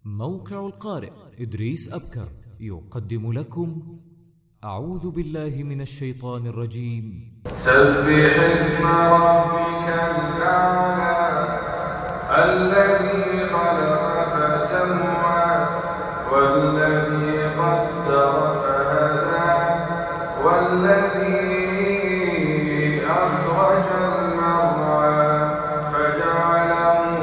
موقع القارئ إدريس أبكر يقدم لكم أعوذ بالله من الشيطان الرجيم. سبح اسم ربك الأعلى الذي خلق فسوى والذي قدر فهدى والذي أخرج المرعى فجعله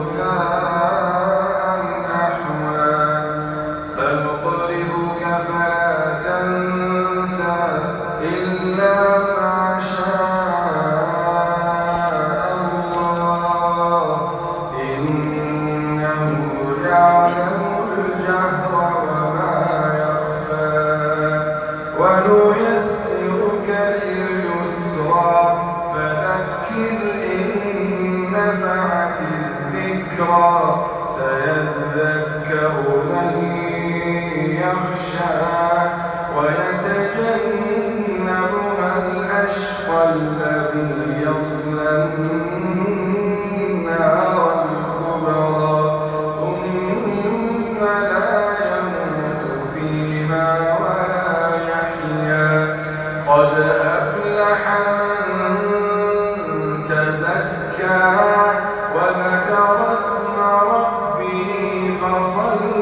غثاء أحوى سنقرئك فلا تنسى إلا ما شاء الله إنه يعلم الجهر وما يخفى ونيسرك لليسرى فذكر إن نفعت الذكرى سيذكر من يخشى ويتجنبها الأشقى الذي يصلى النار الكبرى ثم لا يموت فيها ولا يحيا قد أفلح من تزكى وذكر اسم ربه فصلى